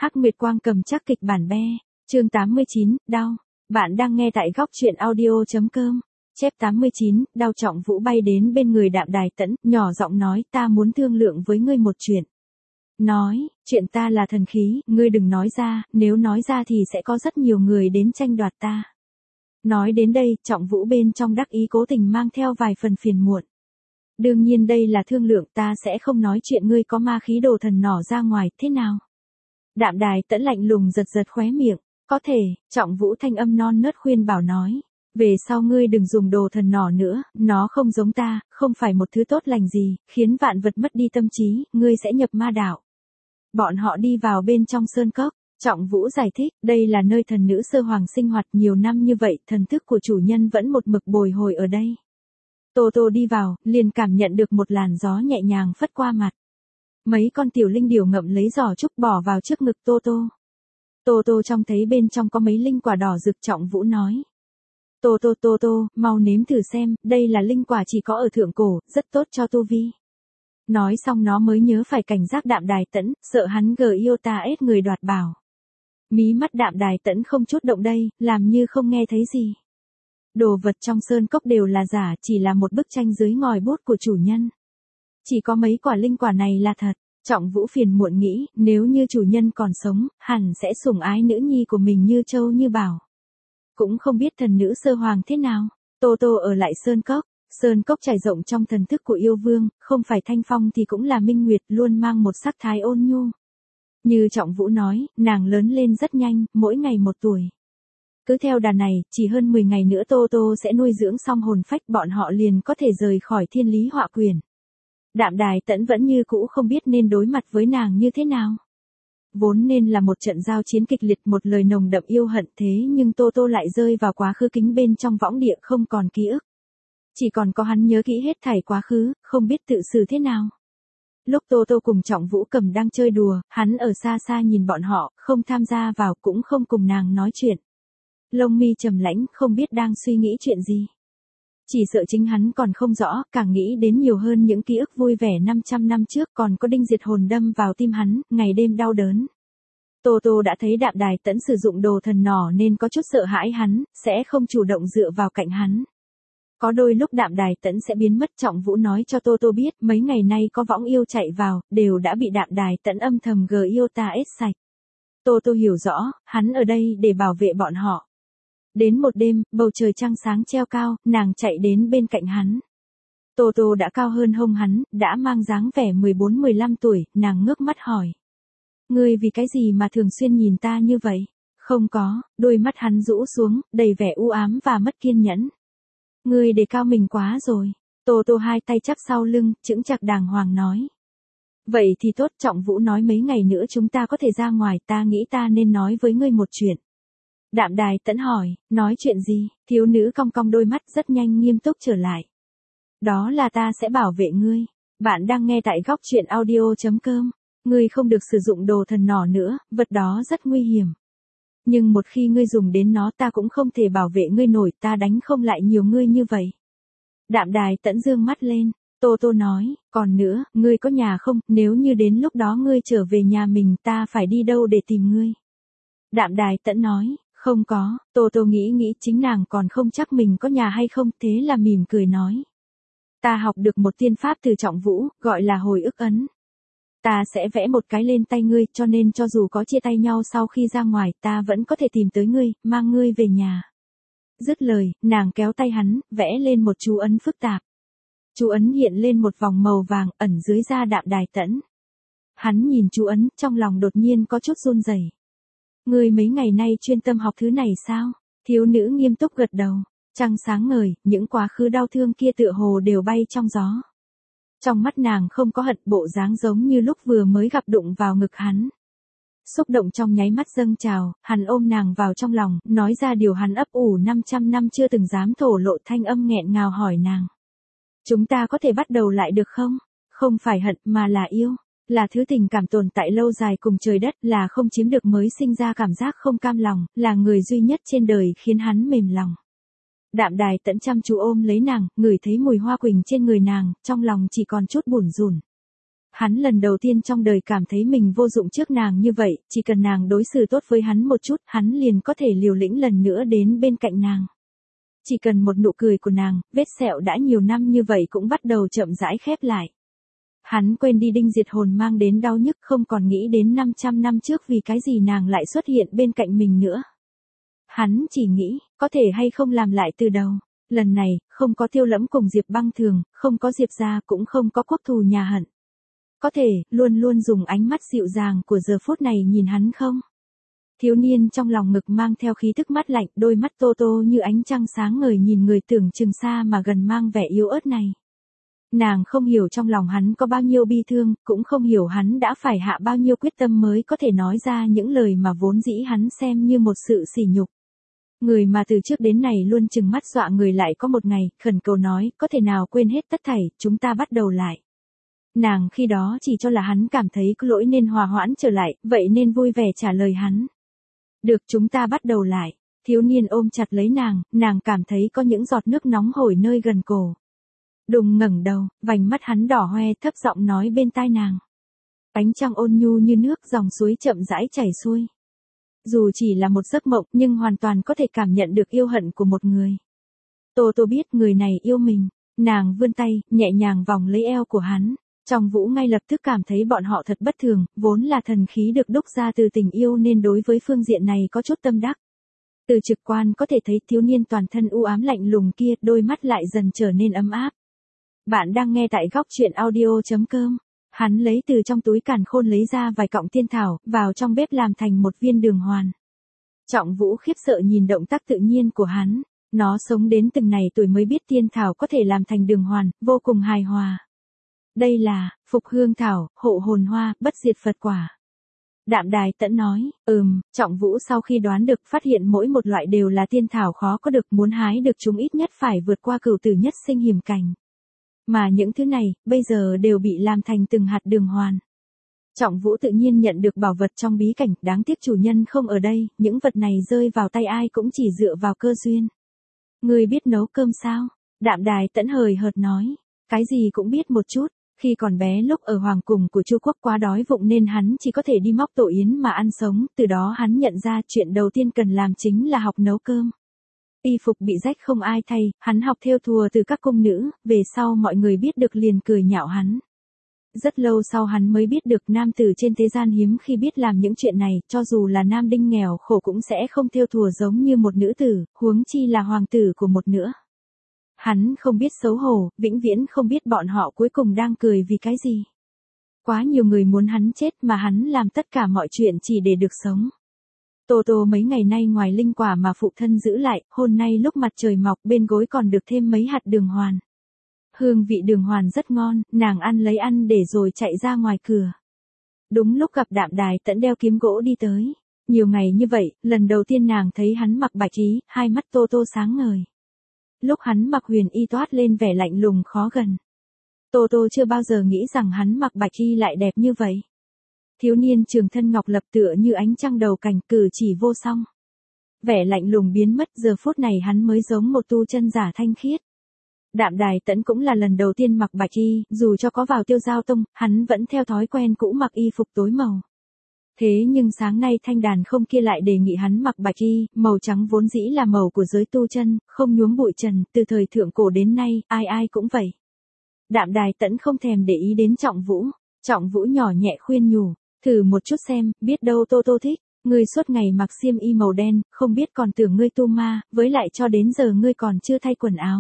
Hắc Nguyệt Quang cầm chắc kịch bản be. Chương 89, đau. Bạn đang nghe tại góc truyện audio.com. Chép 89, đau. Trọng Vũ bay đến bên người Đạm Đài Tẫn, nhỏ giọng nói, ta muốn thương lượng với ngươi một chuyện. Nói, chuyện ta là thần khí, ngươi đừng nói ra, nếu nói ra thì sẽ có rất nhiều người đến tranh đoạt ta. Nói đến đây, Trọng Vũ bên trong đắc ý cố tình mang theo vài phần phiền muộn. Đương nhiên đây là thương lượng, ta sẽ không nói chuyện ngươi có ma khí đồ thần nỏ ra ngoài, thế nào? Đạm Đài Tẫn lạnh lùng giật giật khóe miệng, có thể. Trọng Vũ thanh âm non nớt khuyên bảo nói. Về sau ngươi đừng dùng đồ thần nỏ nữa, nó không giống ta, không phải một thứ tốt lành gì, khiến vạn vật mất đi tâm trí, ngươi sẽ nhập ma đạo. Bọn họ đi vào bên trong sơn cốc, Trọng Vũ giải thích, đây là nơi thần nữ Sơ Hoàng sinh hoạt nhiều năm như vậy, thần thức của chủ nhân vẫn một mực bồi hồi ở đây. Tô Tô đi vào, liền cảm nhận được một làn gió nhẹ nhàng phất qua mặt. Mấy con tiểu linh điểu ngậm lấy giỏ trúc bỏ vào trước ngực Tô Tô. Tô Tô trông thấy bên trong có mấy linh quả đỏ rực. Trọng Vũ nói. Tô Tô, mau nếm thử xem, đây là linh quả chỉ có ở thượng cổ, rất tốt cho tu vi. Nói xong nó mới nhớ phải cảnh giác Đạm Đài Tẫn, sợ hắn ết người đoạt bảo. Mí mắt Đạm Đài Tẫn không chút động đây, làm như không nghe thấy gì. Đồ vật trong sơn cốc đều là giả, chỉ là một bức tranh dưới ngòi bút của chủ nhân. Chỉ có mấy quả linh quả này là thật. Trọng Vũ phiền muộn nghĩ, nếu như chủ nhân còn sống, hẳn sẽ sủng ái nữ nhi của mình như châu như bảo. Cũng không biết thần nữ Sơ Hoàng thế nào. Tô Tô ở lại sơn cốc. Sơn cốc trải rộng trong thần thức của yêu vương, không phải thanh phong thì cũng là minh nguyệt, luôn mang một sắc thái ôn nhu. Như Trọng Vũ nói, nàng lớn lên rất nhanh, mỗi ngày 1 tuổi. Cứ theo đà này, chỉ hơn 10 ngày nữa Tô Tô sẽ nuôi dưỡng xong hồn phách, bọn họ liền có thể rời khỏi Thiên Lý Họa Quyền. Đạm Đài Tẫn vẫn như cũ không biết nên đối mặt với nàng như thế nào. Vốn nên là một trận giao chiến kịch liệt, một lời nồng đậm yêu hận, thế nhưng Tô Tô lại rơi vào quá khứ kính bên trong võng địa, không còn ký ức. Chỉ còn có hắn nhớ kỹ hết thảy quá khứ, không biết tự xử thế nào. Lúc Tô Tô cùng Trọng Vũ Cầm đang chơi đùa, hắn ở xa xa nhìn bọn họ, không tham gia vào, cũng không cùng nàng nói chuyện. Lông mi trầm lãnh, không biết đang suy nghĩ chuyện gì. Chỉ sợ chính hắn còn không rõ, càng nghĩ đến nhiều hơn những ký ức vui vẻ 500 năm trước, còn có đinh diệt hồn đâm vào tim hắn, ngày đêm đau đớn. Tô Tô đã thấy Đạm Đài Tẫn sử dụng đồ thần nỏ nên có chút sợ hãi hắn, sẽ không chủ động dựa vào cạnh hắn. Có đôi lúc Đạm Đài Tẫn sẽ biến mất. Trọng Vũ nói cho Tô Tô biết, mấy ngày nay có võng yêu chạy vào, đều đã bị Đạm Đài Tẫn âm thầm ết sạch. Tô Tô hiểu rõ, hắn ở đây để bảo vệ bọn họ. Đến một đêm, bầu trời trăng sáng treo cao, nàng chạy đến bên cạnh hắn. Tô Tô đã cao hơn hông hắn, đã mang dáng vẻ 14-15 tuổi, nàng ngước mắt hỏi. Ngươi vì cái gì mà thường xuyên nhìn ta như vậy? Không có, đôi mắt hắn rũ xuống, đầy vẻ u ám và mất kiên nhẫn. Ngươi đề cao mình quá rồi. Tô Tô hai tay chắp sau lưng, chững chạc đàng hoàng nói. Vậy thì tốt. Trọng Vũ nói mấy ngày nữa chúng ta có thể ra ngoài, ta nghĩ ta nên nói với ngươi một chuyện. Đạm Đài Tẫn hỏi, nói chuyện gì? Thiếu nữ cong cong đôi mắt, rất nhanh nghiêm túc trở lại. Đó là ta sẽ bảo vệ ngươi. Bạn đang nghe tại góc truyện audio.com. Ngươi không được sử dụng đồ thần nỏ nữa, vật đó rất nguy hiểm. Nhưng một khi ngươi dùng đến nó ta cũng không thể bảo vệ ngươi nổi, ta đánh không lại nhiều ngươi như vậy. Đạm Đài Tẫn dương mắt lên. Tô Tô nói, còn nữa, ngươi có nhà không? Nếu như đến lúc đó ngươi trở về nhà mình, ta phải đi đâu để tìm ngươi? Đạm Đài Tẫn nói, không có. Tô Tô nghĩ chính nàng còn không chắc mình có nhà hay không, thế là mỉm cười nói. Ta học được một tiên pháp từ Trọng Vũ, gọi là hồi ức ấn. Ta sẽ vẽ một cái lên tay ngươi, cho nên cho dù có chia tay nhau sau khi ra ngoài, ta vẫn có thể tìm tới ngươi, mang ngươi về nhà. Dứt lời, nàng kéo tay hắn, vẽ lên một chú ấn phức tạp. Chú ấn hiện lên một vòng màu vàng, ẩn dưới da Đạm Đài Tẫn. Hắn nhìn chú ấn, trong lòng đột nhiên có chút run rẩy. Ngươi mấy ngày nay chuyên tâm học thứ này sao? Thiếu nữ nghiêm túc gật đầu. Trăng sáng ngời, những quá khứ đau thương kia tựa hồ đều bay trong gió. Trong mắt nàng không có hận, bộ dáng giống như lúc vừa mới gặp đụng vào ngực hắn. Xúc động trong nháy mắt dâng trào, hắn ôm nàng vào trong lòng, nói ra điều hắn ấp ủ 500 năm chưa từng dám thổ lộ, thanh âm nghẹn ngào hỏi nàng. Chúng ta có thể bắt đầu lại được không? Không phải hận mà là yêu. Là thứ tình cảm tồn tại lâu dài cùng trời đất, là không chiếm được mới sinh ra cảm giác không cam lòng, là người duy nhất trên đời khiến hắn mềm lòng. Đạm Đài Tẫn chăm chú ôm lấy nàng, ngửi thấy mùi hoa quỳnh trên người nàng, trong lòng chỉ còn chút bủn rủn. Hắn lần đầu tiên trong đời cảm thấy mình vô dụng trước nàng như vậy, chỉ cần nàng đối xử tốt với hắn một chút, hắn liền có thể liều lĩnh lần nữa đến bên cạnh nàng. Chỉ cần một nụ cười của nàng, vết sẹo đã nhiều năm như vậy cũng bắt đầu chậm rãi khép lại. Hắn quên đi đinh diệt hồn mang đến đau nhức, không còn nghĩ đến 500 năm trước vì cái gì nàng lại xuất hiện bên cạnh mình nữa. Hắn chỉ nghĩ, có thể hay không làm lại từ đầu. Lần này, không có Tiêu Lẫm cùng Diệp Băng Thường, không có Diệp gia, cũng không có quốc thù nhà hận. Có thể, luôn luôn dùng ánh mắt dịu dàng của giờ phút này nhìn hắn không? Thiếu niên trong lòng ngực mang theo khí tức mát lạnh, đôi mắt tô tô như ánh trăng sáng ngời nhìn người tưởng chừng xa mà gần mang vẻ yếu ớt này. Nàng không hiểu trong lòng hắn có bao nhiêu bi thương, cũng không hiểu hắn đã phải hạ bao nhiêu quyết tâm mới có thể nói ra những lời mà vốn dĩ hắn xem như một sự sỉ nhục. Người mà từ trước đến nay luôn trừng mắt dọa người lại có một ngày, khẩn cầu nói, có thể nào quên hết tất thảy, chúng ta bắt đầu lại. Nàng khi đó chỉ cho là hắn cảm thấy có lỗi nên hòa hoãn trở lại, vậy nên vui vẻ trả lời hắn. Được, chúng ta bắt đầu lại. Thiếu niên ôm chặt lấy nàng cảm thấy có những giọt nước nóng hổi nơi gần cổ. Đùng ngẩng đầu, vành mắt hắn đỏ hoe, thấp giọng nói bên tai nàng. Ánh trăng ôn nhu như nước, dòng suối chậm rãi chảy xuôi. Dù chỉ là một giấc mộng nhưng hoàn toàn có thể cảm nhận được yêu hận của một người. Tô Tô biết người này yêu mình, nàng vươn tay, nhẹ nhàng vòng lấy eo của hắn. Trong Vũ ngay lập tức cảm thấy bọn họ thật bất thường, vốn là thần khí được đúc ra từ tình yêu nên đối với phương diện này có chút tâm đắc. Từ trực quan có thể thấy thiếu niên toàn thân u ám lạnh lùng kia, đôi mắt lại dần trở nên ấm áp. Bạn đang nghe tại góc truyện audio.com. Hắn lấy từ trong túi càn khôn lấy ra vài cọng tiên thảo, vào trong bếp làm thành một viên đường hoàn. Trọng Vũ khiếp sợ nhìn động tác tự nhiên của hắn. Nó sống đến từng này tuổi mới biết tiên thảo có thể làm thành đường hoàn, vô cùng hài hòa. Đây là, phục hương thảo, hộ hồn hoa, bất diệt Phật quả. Đạm Đài Tẫn nói, Trọng Vũ sau khi đoán được phát hiện mỗi một loại đều là tiên thảo khó có được, muốn hái được chúng ít nhất phải vượt qua cửu tử nhất sinh hiểm cảnh. Mà những thứ này, bây giờ đều bị làm thành từng hạt đường hoàn. Trọng Vũ tự nhiên nhận được bảo vật trong bí cảnh, đáng tiếc chủ nhân không ở đây, những vật này rơi vào tay ai cũng chỉ dựa vào cơ duyên. Ngươi biết nấu cơm sao? Đạm Đài Tẫn hời hợt nói, cái gì cũng biết một chút. Khi còn bé lúc ở hoàng cung của Chu quốc quá đói bụng nên hắn chỉ có thể đi móc tổ yến mà ăn sống, từ đó hắn nhận ra chuyện đầu tiên cần làm chính là học nấu cơm. Y phục bị rách không ai thay, hắn học thêu thùa từ các cung nữ, về sau mọi người biết được liền cười nhạo hắn. Rất lâu sau hắn mới biết được nam tử trên thế gian hiếm khi biết làm những chuyện này, cho dù là nam đinh nghèo khổ cũng sẽ không thêu thùa giống như một nữ tử, huống chi là hoàng tử của một nữa. Hắn không biết xấu hổ, vĩnh viễn không biết bọn họ cuối cùng đang cười vì cái gì. Quá nhiều người muốn hắn chết mà hắn làm tất cả mọi chuyện chỉ để được sống. Tô Tô mấy ngày nay ngoài linh quả mà phụ thân giữ lại, hôm nay lúc mặt trời mọc bên gối còn được thêm mấy hạt đường hoàn. Hương vị đường hoàn rất ngon, nàng ăn lấy ăn để rồi chạy ra ngoài cửa. Đúng lúc gặp Đạm Đài Tẫn đeo kiếm gỗ đi tới. Nhiều ngày như vậy, lần đầu tiên nàng thấy hắn mặc bạch y, hai mắt Tô Tô sáng ngời. Lúc hắn mặc huyền y toát lên vẻ lạnh lùng khó gần. Tô Tô chưa bao giờ nghĩ rằng hắn mặc bạch y lại đẹp như vậy. Thiếu niên trường thân ngọc lập tựa như ánh trăng đầu cành, cử chỉ vô song. Vẻ lạnh lùng biến mất, giờ phút này hắn mới giống một tu chân giả thanh khiết. Đạm Đài Tẫn cũng là lần đầu tiên mặc bạch y, dù cho có vào Tiêu Giao Tông, hắn vẫn theo thói quen cũ mặc y phục tối màu. Thế nhưng sáng nay thanh đàn không kia lại đề nghị hắn mặc bạch y, màu trắng vốn dĩ là màu của giới tu chân, không nhuốm bụi trần, từ thời thượng cổ đến nay, ai ai cũng vậy. Đạm Đài Tẫn không thèm để ý đến Trọng Vũ. Trọng Vũ nhỏ nhẹ khuyên nhủ, thử một chút xem, biết đâu Tô Tô thích. Ngươi suốt ngày mặc xiêm y màu đen, không biết còn tưởng ngươi tu ma, với lại cho đến giờ ngươi còn chưa thay quần áo.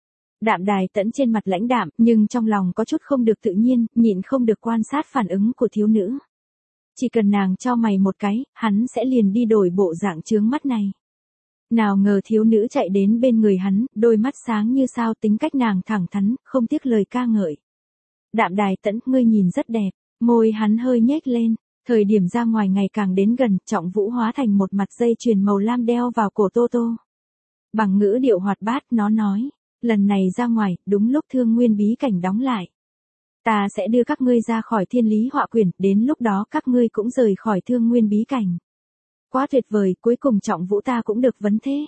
Đạm Đài Tẫn trên mặt lãnh đạm, nhưng trong lòng có chút không được tự nhiên, nhịn không được quan sát phản ứng của thiếu nữ. Chỉ cần nàng cho mày một cái, hắn sẽ liền đi đổi bộ dạng chướng mắt này. Nào ngờ thiếu nữ chạy đến bên người hắn, đôi mắt sáng như sao, tính cách nàng thẳng thắn, không tiếc lời ca ngợi. Đạm Đài Tẫn, ngươi nhìn rất đẹp, môi hắn hơi nhếch lên. Thời điểm ra ngoài ngày càng đến gần, Trọng Vũ hóa thành một mặt dây chuyền màu lam đeo vào cổ Tô Tô. Bằng ngữ điệu hoạt bát, nó nói, lần này ra ngoài, đúng lúc Thương Nguyên bí cảnh đóng lại. Ta sẽ đưa các ngươi ra khỏi Thiên Lý Họa Quyển, đến lúc đó các ngươi cũng rời khỏi Thương Nguyên bí cảnh. Quá tuyệt vời, cuối cùng Trọng Vũ ta cũng được vấn thế.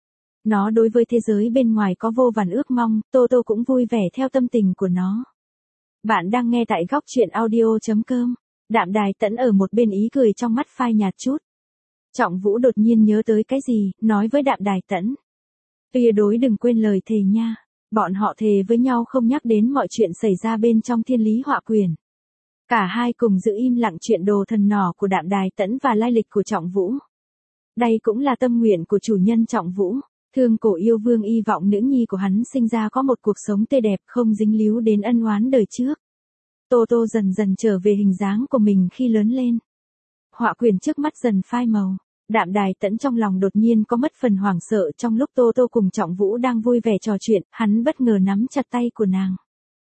Nó đối với thế giới bên ngoài có vô vàn ước mong, Tô Tô cũng vui vẻ theo tâm tình của nó. Bạn đang nghe tại góc truyện audio.com. Đạm Đài Tẫn ở một bên ý cười trong mắt phai nhạt chút. Trọng Vũ đột nhiên nhớ tới cái gì, nói với Đạm Đài Tẫn. Tuyệt đối đừng quên lời thề nha. Bọn họ thề với nhau không nhắc đến mọi chuyện xảy ra bên trong Thiên Lý Họa Quyền. Cả hai cùng giữ im lặng chuyện đồ thần nỏ của Đạm Đài Tẫn và lai lịch của Trọng Vũ. Đây cũng là tâm nguyện của chủ nhân Trọng Vũ. Thương cổ yêu vương y vọng nữ nhi của hắn sinh ra có một cuộc sống tươi đẹp không dính líu đến ân oán đời trước. Tô Tô dần dần trở về hình dáng của mình khi lớn lên. Họa quyền trước mắt dần phai màu. Đạm Đài Tẫn trong lòng đột nhiên có mất phần hoảng sợ trong lúc Tô Tô cùng Trọng Vũ đang vui vẻ trò chuyện, hắn bất ngờ nắm chặt tay của nàng.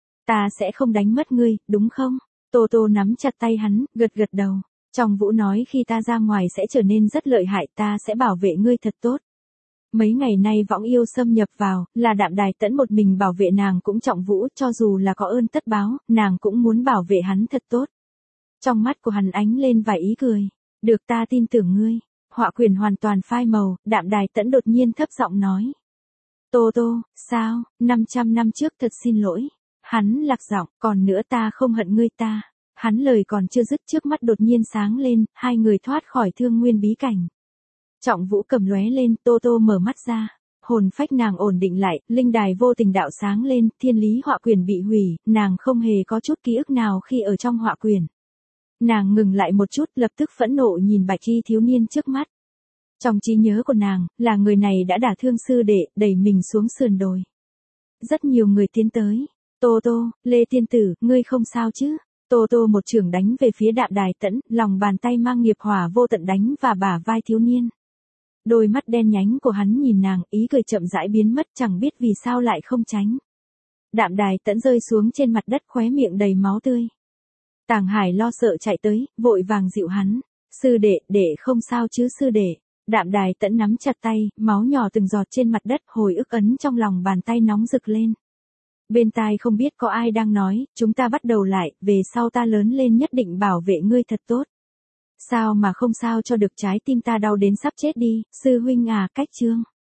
Ta sẽ không đánh mất ngươi, đúng không? Tô Tô nắm chặt tay hắn, gật gật đầu. Trọng Vũ nói khi ta ra ngoài sẽ trở nên rất lợi hại, ta sẽ bảo vệ ngươi thật tốt. Mấy ngày nay võng yêu xâm nhập vào, là Đạm Đài Tẫn một mình bảo vệ nàng cũng Trọng Vũ, cho dù là có ơn tất báo, nàng cũng muốn bảo vệ hắn thật tốt. Trong mắt của hắn ánh lên vài ý cười. Được, ta tin tưởng ngươi. Họa quyền hoàn toàn phai màu, Đạm Đài Tẫn đột nhiên thấp giọng nói. Tô Tô, sao, 500 năm trước thật xin lỗi. Hắn lạc giọng, còn nữa ta không hận ngươi ta. Hắn lời còn chưa dứt trước mắt đột nhiên sáng lên, hai người thoát khỏi thương nguyên bí cảnh. Trọng Vũ cầm lóe lên, Tô Tô mở mắt ra. Hồn phách nàng ổn định lại, linh đài vô tình đạo sáng lên, Thiên Lý Họa Quyền bị hủy, nàng không hề có chút ký ức nào khi ở trong họa quyền. Nàng ngừng lại một chút, lập tức phẫn nộ nhìn bạch y thiếu niên trước mắt. Trong trí nhớ của nàng, là người này đã đả thương sư đệ, đẩy mình xuống sườn đồi. Rất nhiều người tiến tới. Tô Tô, Lê Tiên Tử, ngươi không sao chứ? Tô Tô một chưởng đánh về phía Đạm Đài Tẫn, lòng bàn tay mang nghiệp hỏa vô tận đánh và bả vai thiếu niên. Đôi mắt đen nhánh của hắn nhìn nàng, ý cười chậm rãi biến mất, chẳng biết vì sao lại không tránh. Đạm Đài Tẫn rơi xuống trên mặt đất, khóe miệng đầy máu tươi. Tàng Hải lo sợ chạy tới, vội vàng dịu hắn. Sư đệ, đệ không sao chứ sư đệ. Đạm Đài Tẫn nắm chặt tay, máu nhỏ từng giọt trên mặt đất, hồi ức ấn trong lòng bàn tay nóng rực lên. Bên tai không biết có ai đang nói, chúng ta bắt đầu lại, về sau ta lớn lên nhất định bảo vệ ngươi thật tốt. Sao mà không sao cho được, trái tim ta đau đến sắp chết đi, sư huynh à, cách chương.